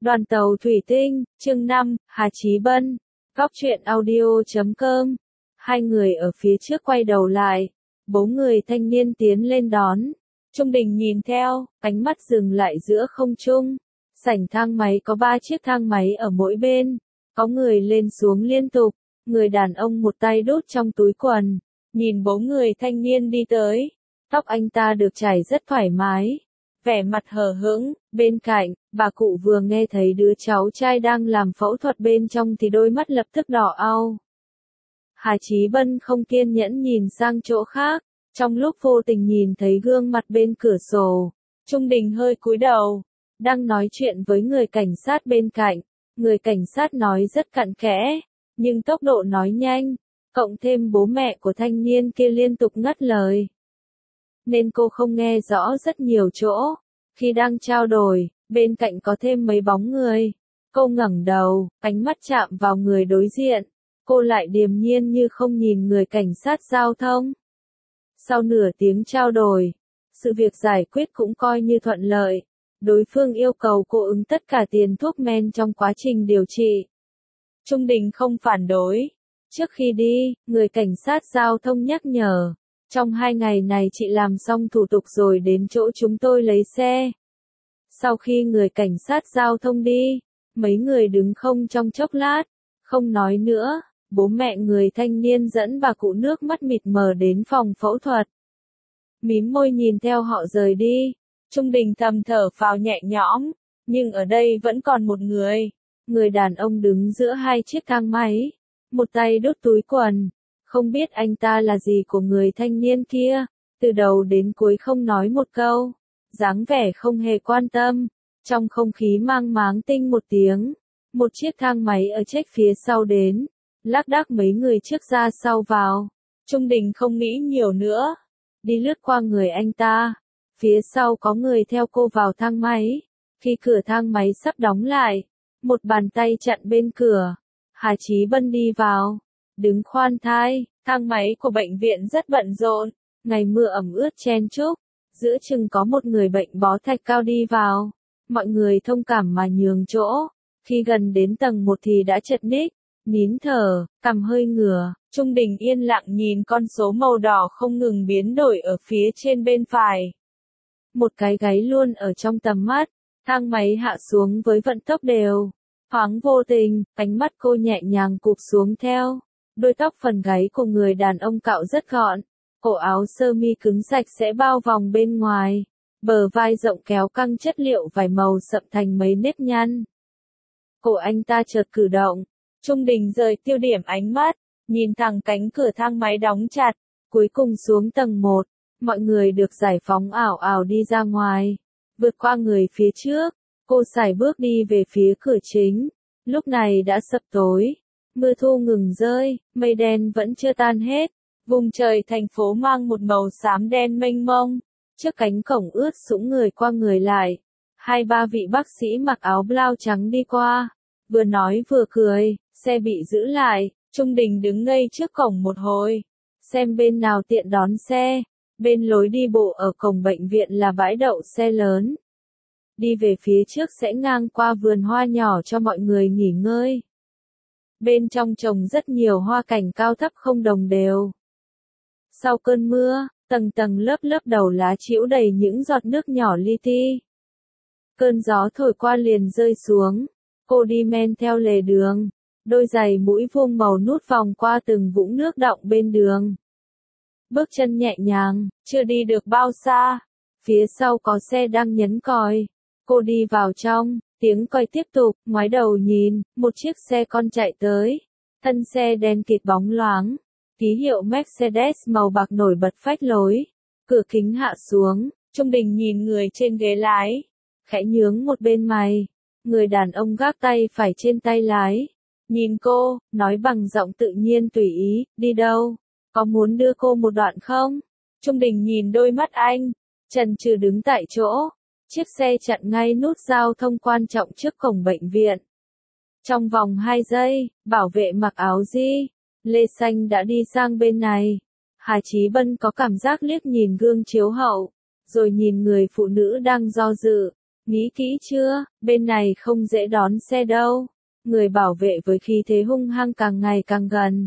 Đoàn tàu thủy tinh, chương 5, Hà Chí Bân. Góc truyện audio.com. Hai người ở phía trước quay đầu lại. Bốn người thanh niên tiến lên đón. Trung Đình nhìn theo, ánh mắt dừng lại giữa không trung. Sảnh thang máy có 3 chiếc thang máy ở mỗi bên. Có người lên xuống liên tục. Người đàn ông một tay đút trong túi quần. Nhìn bốn người thanh niên đi tới. Tóc anh ta được chải rất thoải mái. Vẻ mặt hờ hững, bên cạnh, bà cụ vừa nghe thấy đứa cháu trai đang làm phẫu thuật bên trong thì đôi mắt lập tức đỏ au. Hà Chí Bân không kiên nhẫn nhìn sang chỗ khác, trong lúc vô tình nhìn thấy gương mặt bên cửa sổ. Trung Đình hơi cúi đầu, đang nói chuyện với người cảnh sát bên cạnh. Người cảnh sát nói rất cặn kẽ, nhưng tốc độ nói nhanh, cộng thêm bố mẹ của thanh niên kia liên tục ngắt lời, nên cô không nghe rõ rất nhiều chỗ. Khi đang trao đổi, bên cạnh có thêm mấy bóng người. Cô ngẩng đầu, ánh mắt chạm vào người đối diện. Cô lại điềm nhiên như không nhìn người cảnh sát giao thông. Sau nửa tiếng trao đổi, sự việc giải quyết cũng coi như thuận lợi. Đối phương yêu cầu cô ứng tất cả tiền thuốc men trong quá trình điều trị. Trung Đình không phản đối. Trước khi đi, người cảnh sát giao thông nhắc nhở. Trong 2 ngày này chị làm xong thủ tục rồi đến chỗ chúng tôi lấy xe. Sau khi người cảnh sát giao thông đi, mấy người đứng không trong chốc lát, không nói nữa, bố mẹ người thanh niên dẫn bà cụ nước mắt mịt mờ đến phòng phẫu thuật. Mím môi nhìn theo họ rời đi, Trung Đình thầm thở phào nhẹ nhõm, nhưng ở đây vẫn còn một người. Người đàn ông đứng giữa 2 chiếc thang máy, một tay đút túi quần. Không biết anh ta là gì của người thanh niên kia, từ đầu đến cuối không nói một câu, dáng vẻ không hề quan tâm. Trong không khí mang máng tinh một tiếng, một chiếc thang máy ở trách phía sau đến, lác đác mấy người trước ra sau vào. Trung Đình không nghĩ nhiều nữa, đi lướt qua người anh ta, phía sau có người theo cô vào thang máy. Khi cửa thang máy sắp đóng lại, một bàn tay chặn bên cửa. Hà Chí Bân đi vào, đứng khoan thai. Thang máy của bệnh viện rất bận rộn, ngày mưa ẩm ướt chen chúc, giữa chừng có một người bệnh bó thạch cao đi vào. Mọi người thông cảm mà nhường chỗ, khi gần đến tầng 1 thì đã chật ních, nín thở, cằm hơi ngửa. Trung Đình yên lặng nhìn con số màu đỏ không ngừng biến đổi ở phía trên bên phải. Một cái gáy luôn ở trong tầm mắt, thang máy hạ xuống với vận tốc đều. Thoáng vô tình, ánh mắt cô nhẹ nhàng cụp xuống theo. Đôi tóc phần gáy của người đàn ông cạo rất gọn, cổ áo sơ mi cứng sạch sẽ bao vòng bên ngoài, bờ vai rộng kéo căng chất liệu vải màu sậm thành mấy nếp nhăn. Cổ anh ta chợt cử động, Trung Đình rời tiêu điểm ánh mắt, nhìn thẳng cánh cửa thang máy đóng chặt, cuối cùng xuống tầng 1, mọi người được giải phóng ảo ảo đi ra ngoài, vượt qua người phía trước, cô sải bước đi về phía cửa chính. Lúc này đã sập tối. Mưa thu ngừng rơi, mây đen vẫn chưa tan hết. Vùng trời thành phố mang một màu xám đen mênh mông. Trước cánh cổng ướt sũng người qua người lại. 2-3 vị bác sĩ mặc áo blau trắng đi qua. Vừa nói vừa cười, xe bị giữ lại. Trung Đình đứng ngây trước cổng một hồi. Xem bên nào tiện đón xe. Bên lối đi bộ ở cổng bệnh viện là bãi đậu xe lớn. Đi về phía trước sẽ ngang qua vườn hoa nhỏ cho mọi người nghỉ ngơi. Bên trong trồng rất nhiều hoa cảnh cao thấp không đồng đều. Sau cơn mưa, tầng tầng lớp lớp đầu lá trĩu đầy những giọt nước nhỏ li ti. Cơn gió thổi qua liền rơi xuống. Cô đi men theo lề đường. Đôi giày mũi vuông màu nút vòng qua từng vũng nước đọng bên đường. Bước chân nhẹ nhàng, chưa đi được bao xa. Phía sau có xe đang nhấn còi. Cô đi vào trong. Tiếng còi tiếp tục, ngoái đầu nhìn, một chiếc xe con chạy tới. Thân xe đen kịt bóng loáng. Ký hiệu Mercedes màu bạc nổi bật phách lối. Cửa kính hạ xuống, Trung Đình nhìn người trên ghế lái. Khẽ nhướng một bên mày. Người đàn ông gác tay phải trên tay lái. Nhìn cô, nói bằng giọng tự nhiên tùy ý, đi đâu? Có muốn đưa cô một đoạn không? Trung Đình nhìn đôi mắt anh, chần chừ đứng tại chỗ. Chiếc xe chặn ngay nút giao thông quan trọng trước cổng bệnh viện. Trong vòng 2 giây, bảo vệ mặc áo lê xanh đã đi sang bên này. Hà Chí Bân có cảm giác liếc nhìn gương chiếu hậu, rồi nhìn người phụ nữ đang do dự. Nghĩ kỹ chưa, bên này không dễ đón xe đâu. Người bảo vệ với khí thế hung hăng càng ngày càng gần.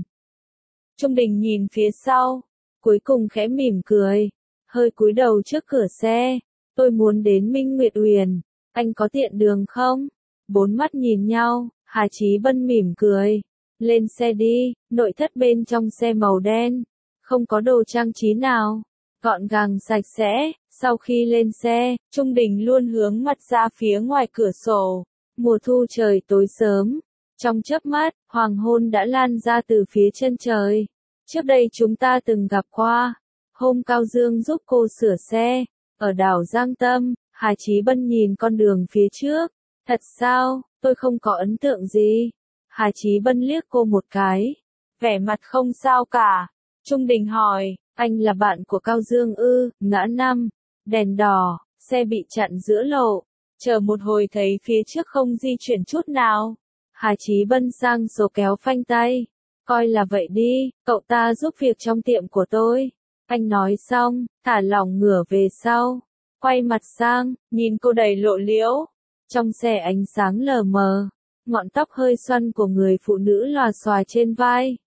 Trung Đình nhìn phía sau, cuối cùng khẽ mỉm cười, hơi cúi đầu trước cửa xe. Tôi muốn đến Minh Nguyệt Uyển, anh có tiện đường không? Bốn mắt nhìn nhau, Hà Chí Bân mỉm cười. Lên xe đi, nội thất bên trong xe màu đen, không có đồ trang trí nào, gọn gàng sạch sẽ. Sau khi lên xe, Trung Đình luôn hướng mặt ra phía ngoài cửa sổ. Mùa thu trời tối sớm, trong chớp mắt, hoàng hôn đã lan ra từ phía chân trời. Trước đây chúng ta từng gặp qua. Hôm Cao Dương giúp cô sửa xe, ở đảo Giang Tâm, Hà Chí Bân nhìn con đường phía trước. Thật sao, tôi không có ấn tượng gì. Hà Chí Bân liếc cô một cái. Vẻ mặt không sao cả. Trung Đình hỏi, anh là bạn của Cao Dương ư? Ngã năm, đèn đỏ, xe bị chặn giữa lộ. Chờ một hồi thấy phía trước không di chuyển chút nào. Hà Chí Bân sang số kéo phanh tay. Coi là vậy đi, cậu ta giúp việc trong tiệm của tôi. Anh nói xong, thả lỏng ngửa về sau. Quay mặt sang, nhìn cô đầy lộ liễu. Trong xe ánh sáng lờ mờ, ngọn tóc hơi xoăn của người phụ nữ lòa xòa trên vai.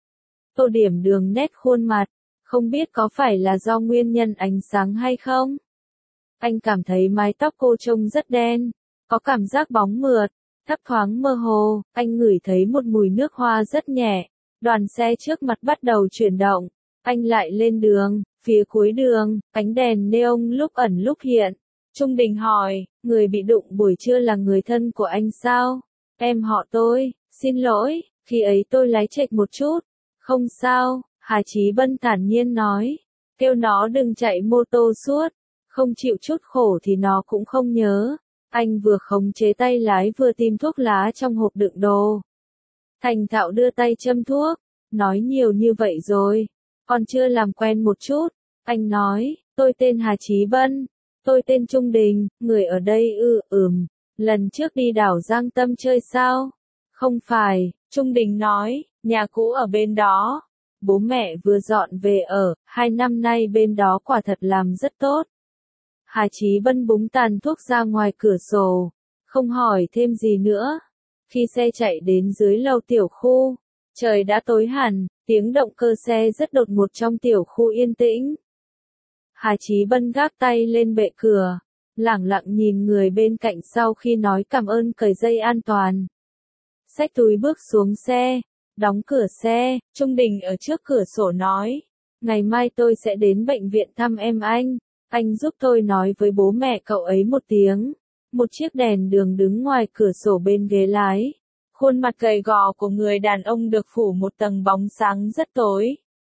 Tô điểm đường nét khuôn mặt, không biết có phải là do nguyên nhân ánh sáng hay không? Anh cảm thấy mái tóc cô trông rất đen, có cảm giác bóng mượt, thấp thoáng mơ hồ. Anh ngửi thấy một mùi nước hoa rất nhẹ. Đoàn xe trước mặt bắt đầu chuyển động. Anh lại lên đường, phía cuối đường, ánh đèn neon lúc ẩn lúc hiện. Trung Đình hỏi, người bị đụng buổi trưa là người thân của anh sao? Em họ tôi, xin lỗi, khi ấy tôi lái chệch một chút. Không sao, Hà Chí Bân thản nhiên nói. Kêu nó đừng chạy mô tô suốt, không chịu chút khổ thì nó cũng không nhớ. Anh vừa khống chế tay lái vừa tìm thuốc lá trong hộp đựng đồ. Thành thạo đưa tay châm thuốc, nói nhiều như vậy rồi, còn chưa làm quen một chút. Anh nói, tôi tên Hà Chí Bân, tôi tên Trung Đình, người ở đây lần trước đi đảo Giang Tâm chơi sao? Không phải, Trung Đình nói, nhà cũ ở bên đó. Bố mẹ vừa dọn về ở, 2 năm nay bên đó quả thật làm rất tốt. Hà Chí Bân búng tàn thuốc ra ngoài cửa sổ, không hỏi thêm gì nữa. Khi xe chạy đến dưới lầu tiểu khu, trời đã tối hẳn, tiếng động cơ xe rất đột ngột trong tiểu khu yên tĩnh. Hà Chí Bân gác tay lên bệ cửa, lẳng lặng nhìn người bên cạnh sau khi nói cảm ơn cởi dây an toàn. Xách túi bước xuống xe, đóng cửa xe. Trung Đình ở trước cửa sổ nói, ngày mai tôi sẽ đến bệnh viện thăm em anh giúp tôi nói với bố mẹ cậu ấy một tiếng. Một chiếc đèn đường đứng ngoài cửa sổ bên ghế lái. Khuôn mặt gầy gò của người đàn ông được phủ một tầng bóng sáng rất tối.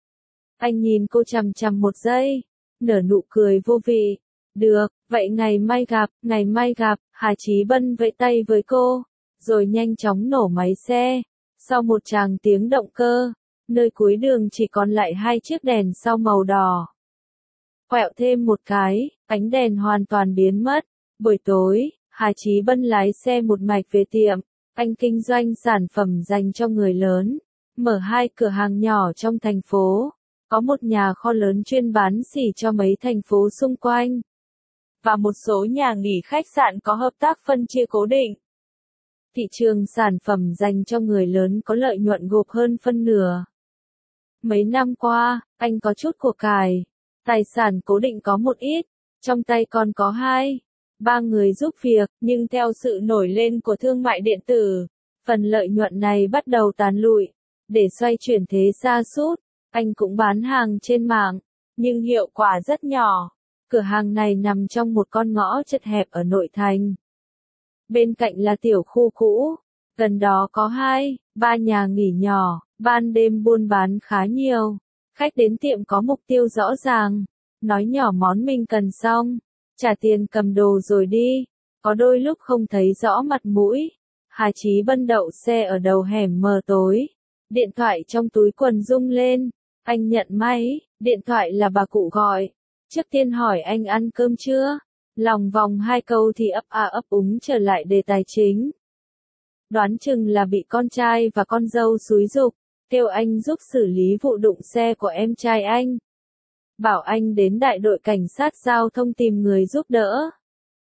Anh nhìn cô chằm chằm một giây, nở nụ cười vô vị. Được, vậy ngày mai gặp, Hà Chí Bân vẫy tay với cô, rồi nhanh chóng nổ máy xe. Sau một tràng tiếng động cơ, nơi cuối đường chỉ còn lại 2 chiếc đèn sau màu đỏ. Quẹo thêm một cái, ánh đèn hoàn toàn biến mất. Buổi tối, Hà Chí Bân lái xe một mạch về tiệm. Anh kinh doanh sản phẩm dành cho người lớn, mở 2 cửa hàng nhỏ trong thành phố, có một nhà kho lớn chuyên bán xỉ cho mấy thành phố xung quanh, và một số nhà nghỉ khách sạn có hợp tác phân chia cố định. Thị trường sản phẩm dành cho người lớn có lợi nhuận gộp hơn phân nửa. Mấy năm qua, anh có chút của cải, tài sản cố định có một ít, trong tay còn có 2-3 người giúp việc, nhưng theo sự nổi lên của thương mại điện tử, phần lợi nhuận này bắt đầu tàn lụi. Để xoay chuyển thế sa sút, anh cũng bán hàng trên mạng, nhưng hiệu quả rất nhỏ. Cửa hàng này nằm trong một con ngõ chật hẹp ở nội thành. Bên cạnh là tiểu khu cũ, gần đó có 2-3 nhà nghỉ nhỏ, ban đêm buôn bán khá nhiều. Khách đến tiệm có mục tiêu rõ ràng, nói nhỏ món mình cần xong, trả tiền cầm đồ rồi đi, có đôi lúc không thấy rõ mặt mũi. Hà Chí Bân đậu xe ở đầu hẻm mờ tối, điện thoại trong túi quần rung lên, anh nhận máy, điện thoại là bà cụ gọi, trước tiên hỏi anh ăn cơm chưa, lòng vòng 2 câu thì ấp úng trở lại đề tài chính. Đoán chừng là bị con trai và con dâu xúi giục, kêu anh giúp xử lý vụ đụng xe của em trai anh. Bảo anh đến đại đội cảnh sát giao thông tìm người giúp đỡ.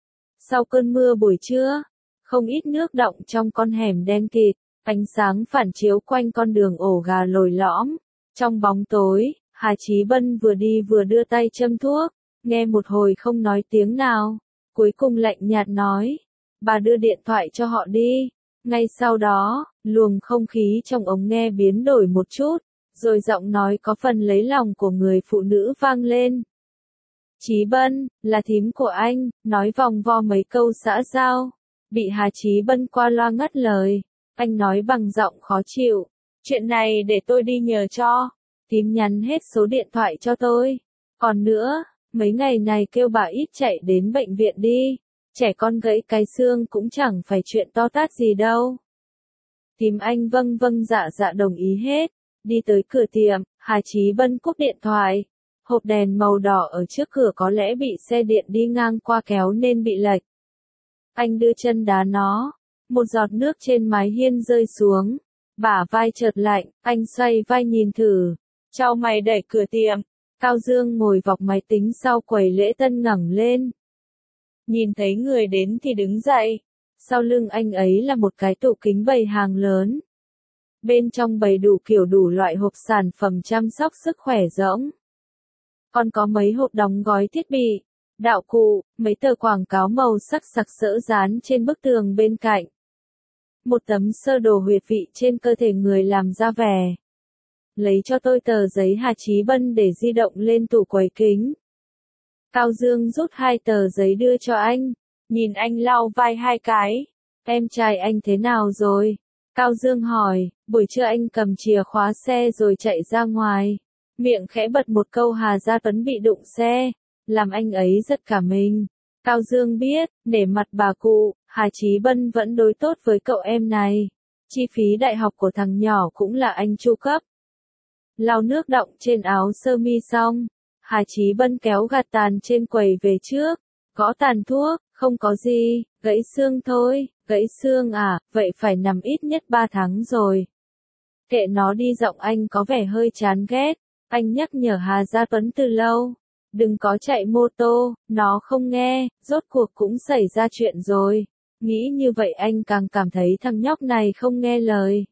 Sau cơn mưa buổi trưa, không ít nước đọng trong con hẻm đen kịt, ánh sáng phản chiếu quanh con đường ổ gà lồi lõm. Trong bóng tối, Hà Chí Bân vừa đi vừa đưa tay châm thuốc, nghe một hồi không nói tiếng nào, cuối cùng lạnh nhạt nói, bà đưa điện thoại cho họ đi. Ngay sau đó, luồng không khí trong ống nghe biến đổi một chút, rồi giọng nói có phần lấy lòng của người phụ nữ vang lên. Chí Bân, là thím của anh, nói vòng vo mấy câu xã giao, bị Hà Chí Bân qua loa ngắt lời. Anh nói bằng giọng khó chịu, chuyện này để tôi đi nhờ cho. Thím nhắn hết số điện thoại cho tôi. Còn nữa, mấy ngày này kêu bà ít chạy đến bệnh viện đi. Trẻ con gãy cái xương cũng chẳng phải chuyện to tát gì đâu. Thím anh vâng vâng dạ dạ đồng ý hết. Đi tới cửa tiệm, Hà Chí Bân cúp điện thoại. Hộp đèn màu đỏ ở trước cửa có lẽ bị xe điện đi ngang qua kéo nên bị lệch. Anh đưa chân đá nó. Một giọt nước trên mái hiên rơi xuống. Bả vai chợt lạnh, anh xoay vai nhìn thử. Chau mày đẩy cửa tiệm. Cao Dương ngồi vọc máy tính sau quầy lễ tân ngẩng lên. Nhìn thấy người đến thì đứng dậy. Sau lưng anh ấy là một cái tủ kính bày hàng lớn. Bên trong bày đủ kiểu đủ loại hộp sản phẩm chăm sóc sức khỏe rỗng. Còn có mấy hộp đóng gói thiết bị, đạo cụ, mấy tờ quảng cáo màu sắc sặc sỡ dán trên bức tường bên cạnh. Một tấm sơ đồ huyệt vị trên cơ thể người làm ra vẻ. Lấy cho tôi tờ giấy Hà Chí Bân để di động lên tủ quầy kính. Cao Dương rút 2 tờ giấy đưa cho anh, nhìn anh lau vai 2 cái. Em trai anh thế nào rồi? Cao Dương hỏi, buổi trưa anh cầm chìa khóa xe rồi chạy ra ngoài. Miệng khẽ bật một câu Hà Gia Tuấn bị đụng xe, làm anh ấy giật cả mình. Cao Dương biết, nể mặt bà cụ, Hà Chí Bân vẫn đối tốt với cậu em này. Chi phí đại học của thằng nhỏ cũng là anh chu cấp. Lau nước đọng trên áo sơ mi xong, Hà Chí Bân kéo gạt tàn trên quầy về trước, gõ tàn thuốc, không có gì, gãy xương thôi, gãy xương à, vậy phải nằm ít nhất 3 tháng rồi. Kệ nó đi, giọng anh có vẻ hơi chán ghét, anh nhắc nhở Hà Gia Tuấn từ lâu, đừng có chạy mô tô, nó không nghe, rốt cuộc cũng xảy ra chuyện rồi. Nghĩ như vậy anh càng cảm thấy thằng nhóc này không nghe lời.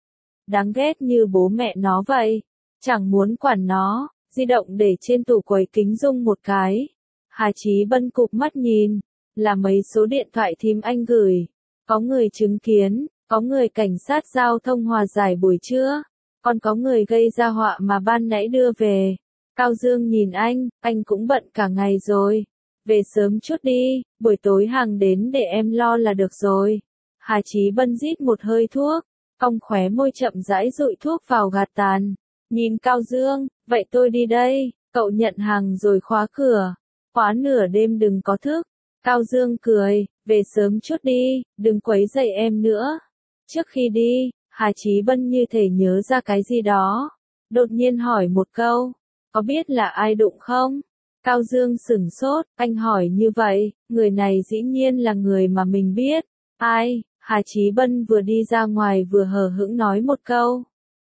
Đáng ghét như bố mẹ nó vậy, chẳng muốn quản nó, di động để trên tủ quầy kính rung một cái. Hà Chí Bân cụp mắt nhìn, là mấy số điện thoại thím anh gửi, có người chứng kiến, có người cảnh sát giao thông hòa giải buổi trưa, còn có người gây ra họa mà ban nãy đưa về. Cao Dương nhìn anh cũng bận cả ngày rồi, về sớm chút đi, buổi tối hàng đến để em lo là được rồi. Hà Chí Bân rít một hơi thuốc, cong khóe môi chậm rãi dụi thuốc vào gạt tàn, nhìn Cao Dương, vậy tôi đi đây, cậu nhận hàng rồi khóa cửa, khóa nửa đêm đừng có thức. Cao Dương cười, về sớm chút đi, đừng quấy rầy em nữa. Trước khi đi, Hà Chí Bân như thể nhớ ra cái gì đó, đột nhiên hỏi một câu, có biết là ai đụng không? Cao Dương sửng sốt, anh hỏi như vậy, người này dĩ nhiên là người mà mình biết. Ai? Hà Chí Bân vừa đi ra ngoài vừa hờ hững nói một câu.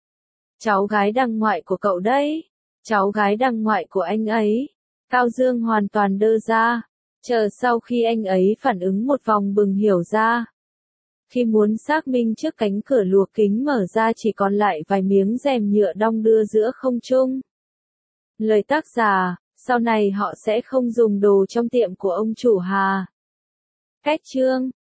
Cháu gái đằng ngoại của cậu đấy. Cháu gái đằng ngoại của anh ấy. Cao Dương hoàn toàn đơ ra. Chờ sau khi anh ấy phản ứng một vòng bừng hiểu ra. Khi muốn xác minh trước cánh cửa luộc kính mở ra chỉ còn lại vài miếng rèm nhựa đong đưa giữa không trung. Lời tác giả, sau này họ sẽ không dùng đồ trong tiệm của ông chủ Hà. Cách chương